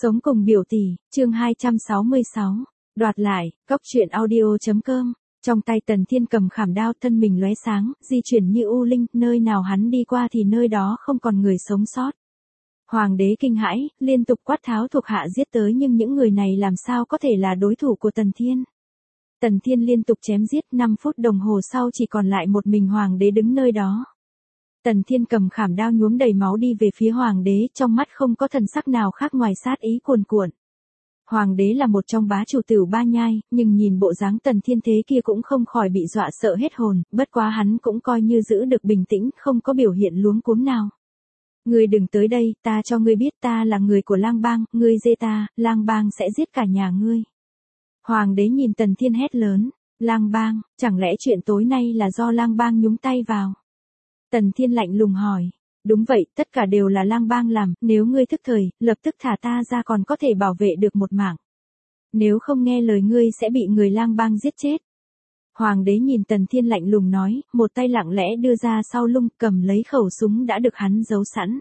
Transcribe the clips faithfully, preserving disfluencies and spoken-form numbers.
Sống cùng biểu tỷ, chương hai trăm sáu mươi sáu. Đoạt lại, cốc truyện audio.com. Trong tay Tần Thiên cầm khảm đao, thân mình lóe sáng, di chuyển như u linh, nơi nào hắn đi qua thì nơi đó không còn người sống sót. Hoàng đế kinh hãi, liên tục quát tháo thuộc hạ giết tới, nhưng những người này làm sao có thể là đối thủ của Tần Thiên. Tần Thiên liên tục chém giết, năm phút đồng hồ sau chỉ còn lại một mình hoàng đế đứng nơi đó. Tần Thiên cầm khảm đao nhuốm đầy máu đi về phía hoàng đế, trong mắt không có thần sắc nào khác ngoài sát ý cuồn cuộn. Hoàng đế là một trong bá chủ Tửu Ba Nhai, nhưng nhìn bộ dáng Tần Thiên thế kia cũng không khỏi bị dọa sợ hết hồn, bất quá hắn cũng coi như giữ được bình tĩnh, không có biểu hiện luống cuống nào. Ngươi đừng tới đây, ta cho ngươi biết ta là người của Lang Bang, ngươi giết ta, Lang Bang sẽ giết cả nhà ngươi. Hoàng đế nhìn Tần Thiên hét lớn, Lang Bang, chẳng lẽ chuyện tối nay là do Lang Bang nhúng tay vào? Tần Thiên lạnh lùng hỏi, đúng vậy, tất cả đều là Lang Bang làm, nếu ngươi thức thời, lập tức thả ta ra còn có thể bảo vệ được một mạng. Nếu không nghe lời ngươi sẽ bị người Lang Bang giết chết. Hoàng đế nhìn Tần Thiên lạnh lùng nói, một tay lặng lẽ đưa ra sau lưng, cầm lấy khẩu súng đã được hắn giấu sẵn.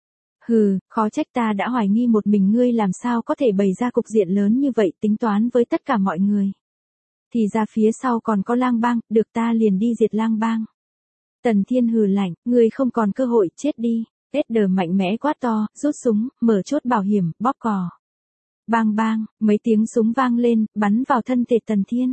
Hừ, khó trách ta đã hoài nghi một mình ngươi làm sao có thể bày ra cục diện lớn như vậy, tính toán với tất cả mọi người. Thì ra phía sau còn có Lang Bang, được ta liền đi diệt Lang Bang. Tần Thiên hừ lạnh, ngươi không còn cơ hội, chết đi. Eder mạnh mẽ quát to, rút súng, mở chốt bảo hiểm, bóp cò. Bang bang, mấy tiếng súng vang lên, bắn vào thân thể Tần Thiên.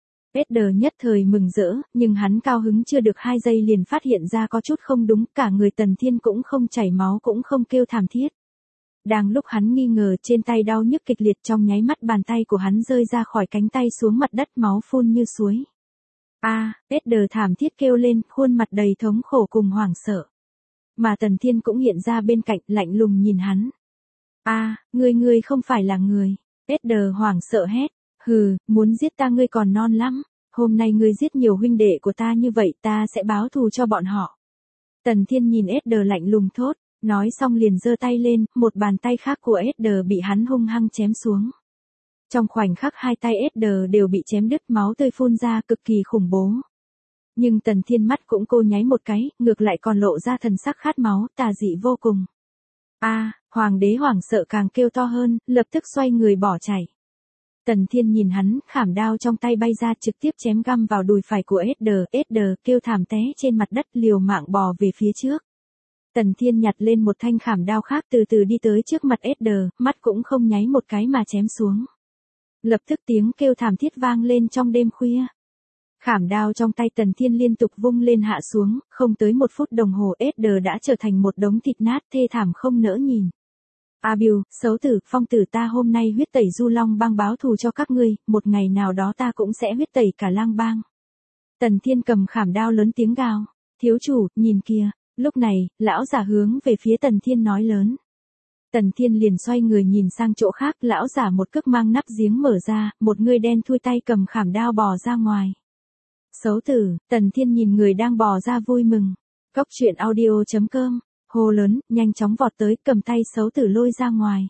Eder nhất thời mừng rỡ, nhưng hắn cao hứng chưa được hai giây liền phát hiện ra có chút không đúng, cả người Tần Thiên cũng không chảy máu cũng không kêu thảm thiết. Đang lúc hắn nghi ngờ, trên tay đau nhức kịch liệt, trong nháy mắt bàn tay của hắn rơi ra khỏi cánh tay xuống mặt đất, máu phun như suối. A, à, Eder thảm thiết kêu lên, khuôn mặt đầy thống khổ cùng hoảng sợ. Mà Tần Thiên cũng hiện ra bên cạnh, lạnh lùng nhìn hắn. A, à, ngươi ngươi không phải là người. Eder hoảng sợ hét, hừ, muốn giết ta ngươi còn non lắm. Hôm nay ngươi giết nhiều huynh đệ của ta như vậy, ta sẽ báo thù cho bọn họ. Tần Thiên nhìn Eder lạnh lùng thốt, nói xong liền giơ tay lên, một bàn tay khác của Eder bị hắn hung hăng chém xuống. Trong khoảnh khắc hai tay Eder đều bị chém đứt, máu tươi phun ra, cực kỳ khủng bố. Nhưng Tần Thiên mắt cũng cô nháy một cái, ngược lại còn lộ ra thần sắc khát máu, tà dị vô cùng. A, à, hoàng đế hoảng sợ càng kêu to hơn, lập tức xoay người bỏ chạy. Tần Thiên nhìn hắn, khảm đao trong tay bay ra trực tiếp chém găm vào đùi phải của Eder. Eder kêu thảm té trên mặt đất, liều mạng bò về phía trước. Tần Thiên nhặt lên một thanh khảm đao khác, từ từ đi tới trước mặt Eder, mắt cũng không nháy một cái mà chém xuống. Lập tức tiếng kêu thảm thiết vang lên trong đêm khuya. Khảm đao trong tay Tần Thiên liên tục vung lên hạ xuống, không tới một phút đồng hồ Eder đã trở thành một đống thịt nát thê thảm không nỡ nhìn. Abiu, xấu tử, phong tử, ta hôm nay huyết tẩy Du Long Bang báo thù cho các ngươi, một ngày nào đó ta cũng sẽ huyết tẩy cả Lang Bang. Tần Thiên cầm khảm đao lớn tiếng gào, thiếu chủ, nhìn kìa. Lúc này, lão giả hướng về phía Tần Thiên nói lớn. Tần Thiên liền xoay người nhìn sang chỗ khác, lão giả một cước mang nắp giếng mở ra, một người đen thui tay cầm khảm đao bò ra ngoài. Xấu tử, Tần Thiên nhìn người đang bò ra vui mừng. Cốc truyện audio.com, hô lớn, nhanh chóng vọt tới, cầm tay xấu tử lôi ra ngoài.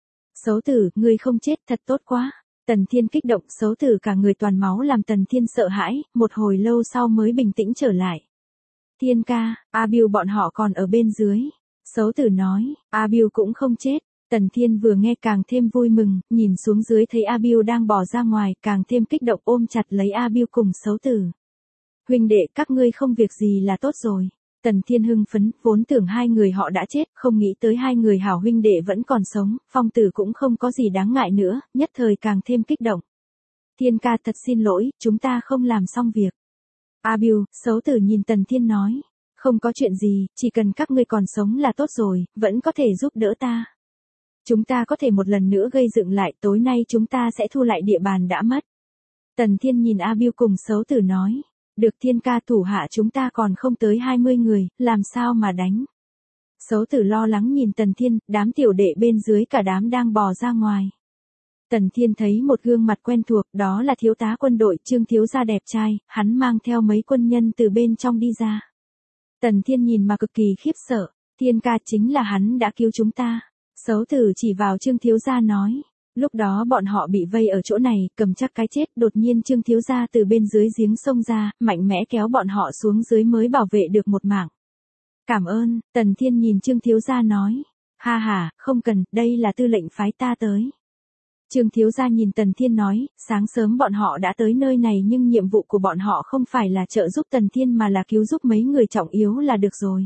Xấu tử, ngươi không chết, thật tốt quá. Tần Thiên kích động, xấu tử cả người toàn máu làm Tần Thiên sợ hãi, một hồi lâu sau mới bình tĩnh trở lại. Thiên ca, Abiu bọn họ còn ở bên dưới. Xấu tử nói, Abiu cũng không chết. Tần Thiên vừa nghe càng thêm vui mừng, nhìn xuống dưới thấy Abiu đang bò ra ngoài, càng thêm kích động ôm chặt lấy Abiu cùng xấu tử. Huynh đệ, các ngươi không việc gì là tốt rồi. Tần Thiên hưng phấn, vốn tưởng hai người họ đã chết, không nghĩ tới hai người hảo huynh đệ vẫn còn sống, phong tử cũng không có gì đáng ngại nữa, nhất thời càng thêm kích động. Thiên ca thật xin lỗi, chúng ta không làm xong việc. Abiu, xấu tử nhìn Tần Thiên nói, không có chuyện gì, chỉ cần các ngươi còn sống là tốt rồi, vẫn có thể giúp đỡ ta. Chúng ta có thể một lần nữa gây dựng lại, tối nay chúng ta sẽ thu lại địa bàn đã mất. Tần Thiên nhìn Abiu cùng xấu tử nói, được Thiên ca, thủ hạ chúng ta còn không tới hai mươi người, làm sao mà đánh. Xấu tử lo lắng nhìn Tần Thiên, đám tiểu đệ bên dưới cả đám đang bò ra ngoài. Tần Thiên thấy một gương mặt quen thuộc, đó là thiếu tá quân đội Trương thiếu gia đẹp trai, hắn mang theo mấy quân nhân từ bên trong đi ra. Tần Thiên nhìn mà cực kỳ khiếp sợ, Thiên ca chính là hắn đã cứu chúng ta. Xấu tử chỉ vào Trương thiếu gia nói, lúc đó bọn họ bị vây ở chỗ này, cầm chắc cái chết, đột nhiên Trương thiếu gia từ bên dưới giếng sông ra, mạnh mẽ kéo bọn họ xuống dưới mới bảo vệ được một mạng. Cảm ơn, Tần Thiên nhìn Trương thiếu gia nói, Ha ha, không cần, đây là tư lệnh phái ta tới. Trương thiếu gia nhìn Tần Thiên nói, sáng sớm bọn họ đã tới nơi này nhưng nhiệm vụ của bọn họ không phải là trợ giúp Tần Thiên mà là cứu giúp mấy người trọng yếu là được rồi.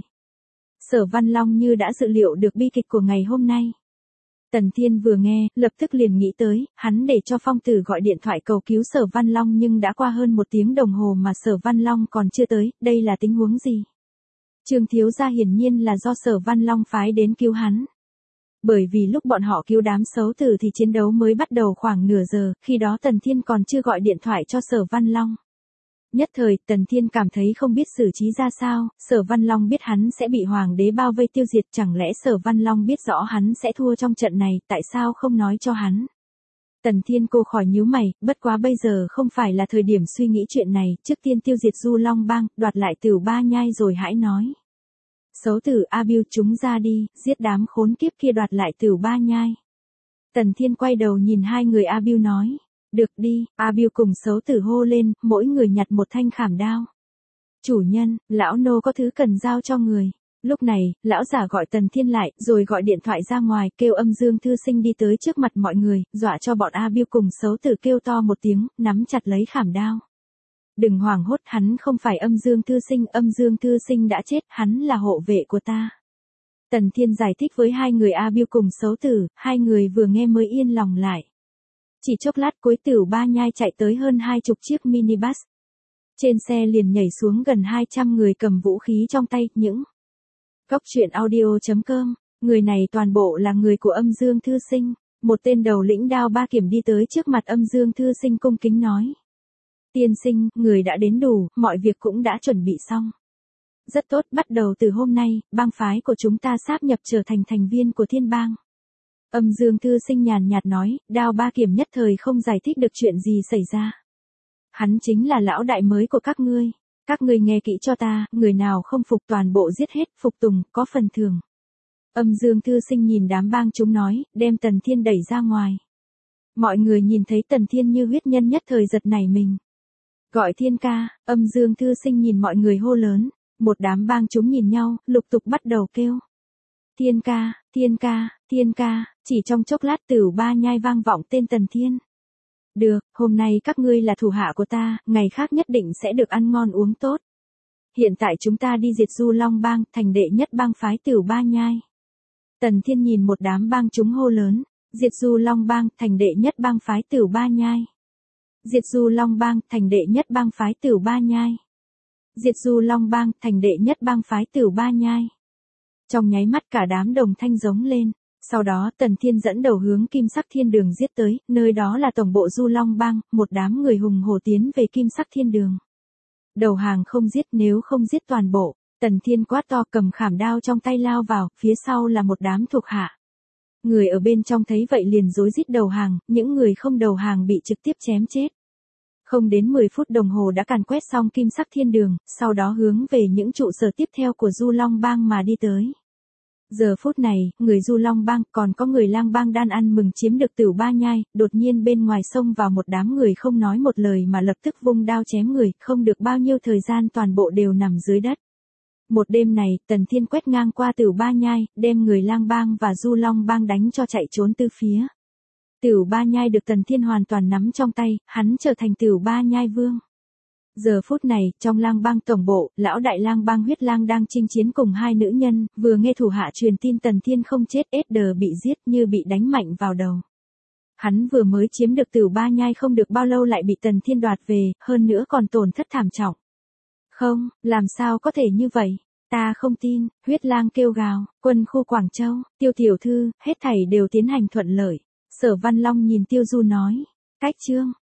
Sở Văn Long như đã dự liệu được bi kịch của ngày hôm nay. Tần Thiên vừa nghe, lập tức liền nghĩ tới, hắn để cho Phong Tử gọi điện thoại cầu cứu Sở Văn Long nhưng đã qua hơn một tiếng đồng hồ mà Sở Văn Long còn chưa tới, đây là tình huống gì? Trương thiếu gia hiển nhiên là do Sở Văn Long phái đến cứu hắn. Bởi vì lúc bọn họ cứu đám xấu tử thì chiến đấu mới bắt đầu khoảng nửa giờ, khi đó Tần Thiên còn chưa gọi điện thoại cho Sở Văn Long. Nhất thời, Tần Thiên cảm thấy không biết xử trí ra sao, Sở Văn Long biết hắn sẽ bị Hoàng đế bao vây tiêu diệt, chẳng lẽ Sở Văn Long biết rõ hắn sẽ thua trong trận này, tại sao không nói cho hắn? Tần Thiên cô khỏi nhíu mày, bất quá bây giờ không phải là thời điểm suy nghĩ chuyện này, trước tiên tiêu diệt Du Long Bang, đoạt lại Tửu Ba Nhai rồi hãy nói. Xấu tử A Bưu chúng ra đi, giết đám khốn kiếp kia đoạt lại Tửu Ba Nhai. Tần Thiên quay đầu nhìn hai người A Bưu nói. Được đi, A Bưu cùng xấu tử hô lên, mỗi người nhặt một thanh khảm đao. Chủ nhân, lão nô có thứ cần giao cho người. Lúc này, lão giả gọi Tần Thiên lại, rồi gọi điện thoại ra ngoài, kêu Âm Dương Thư Sinh đi tới trước mặt mọi người, dọa cho bọn A Bưu cùng xấu tử kêu to một tiếng, nắm chặt lấy khảm đao. Đừng hoảng hốt, hắn không phải Âm Dương Thư Sinh, Âm Dương Thư Sinh đã chết, hắn là hộ vệ của ta. Tần Thiên giải thích với hai người A Bưu cùng xấu tử, hai người vừa nghe mới yên lòng lại. Chỉ chốc lát cuối Tửu Ba Nhai chạy tới hơn hai chục chiếc minibus. Trên xe liền nhảy xuống gần hai trăm người cầm vũ khí trong tay, những Cốc truyện audio chấm com, người này toàn bộ là người của Âm Dương Thư Sinh. Một tên đầu lĩnh đao ba kiểm đi tới trước mặt Âm Dương Thư Sinh cung kính nói. Tiên sinh, người đã đến đủ, mọi việc cũng đã chuẩn bị xong. Rất tốt, bắt đầu từ hôm nay, bang phái của chúng ta sáp nhập trở thành thành viên của Thiên Bang. Âm Dương Thư Sinh nhàn nhạt nói, đao ba kiểm nhất thời không giải thích được chuyện gì xảy ra. Hắn chính là lão đại mới của các ngươi. Các ngươi nghe kỹ cho ta, người nào không phục toàn bộ giết hết, phục tùng, có phần thưởng. Âm Dương Thư Sinh nhìn đám bang chúng nói, đem Tần Thiên đẩy ra ngoài. Mọi người nhìn thấy Tần Thiên như huyết nhân nhất thời giật nảy mình. Gọi Thiên ca, Âm Dương Thư Sinh nhìn mọi người hô lớn, một đám bang chúng nhìn nhau, lục tục bắt đầu kêu. Thiên ca, Thiên ca, Thiên ca, chỉ trong chốc lát Tửu Ba Nhai vang vọng tên Tần Thiên. Được, hôm nay các ngươi là thủ hạ của ta, ngày khác nhất định sẽ được ăn ngon uống tốt. Hiện tại chúng ta đi diệt Du Long Bang, thành đệ nhất bang phái Tửu Ba Nhai. Tần Thiên nhìn một đám bang chúng hô lớn, diệt Du Long Bang, thành đệ nhất bang phái Tửu Ba Nhai. Diệt Du Long Bang, thành đệ nhất bang phái Tửu Ba Nhai. Diệt Du Long Bang, thành đệ nhất bang phái Tửu Ba Nhai. Trong nháy mắt cả đám đồng thanh giống lên. Sau đó Tần Thiên dẫn đầu hướng Kim Sắc Thiên Đường giết tới, nơi đó là tổng bộ Du Long Bang, một đám người hùng hổ tiến về Kim Sắc Thiên Đường. Đầu hàng không giết, nếu không giết toàn bộ. Tần Thiên quát to, cầm khảm đao trong tay lao vào, phía sau là một đám thuộc hạ. Người ở bên trong thấy vậy liền rối rít đầu hàng, những người không đầu hàng bị trực tiếp chém chết. Không đến mười phút đồng hồ đã càn quét xong Kim Sắc Thiên Đường, sau đó hướng về những trụ sở tiếp theo của Du Long Bang mà đi tới. Giờ phút này, người Du Long Bang còn có người Lang Bang đan ăn mừng chiếm được Tửu Ba Nhai, đột nhiên bên ngoài xông vào một đám người không nói một lời mà lập tức vung đao chém người, không được bao nhiêu thời gian toàn bộ đều nằm dưới đất. Một đêm này, Tần Thiên quét ngang qua Tửu Ba Nhai, đem người Lang Bang và Du Long Bang đánh cho chạy trốn tứ phía. Tửu Ba Nhai được Tần Thiên hoàn toàn nắm trong tay, hắn trở thành Tửu Ba Nhai vương. Giờ phút này, trong Lang Bang tổng bộ, lão đại Lang Bang Huyết Lang đang chinh chiến cùng hai nữ nhân, vừa nghe thủ hạ truyền tin Tần Thiên không chết, ết đờ bị giết như bị đánh mạnh vào đầu. Hắn vừa mới chiếm được Tửu Ba Nhai không được bao lâu lại bị Tần Thiên đoạt về, hơn nữa còn tổn thất thảm trọng. Không, làm sao có thể như vậy? Ta không tin, Huyết Lang kêu gào, quân khu Quảng Châu, Tiêu tiểu thư, hết thảy đều tiến hành thuận lợi. Sở Văn Long nhìn Tiêu Du nói, cách chương.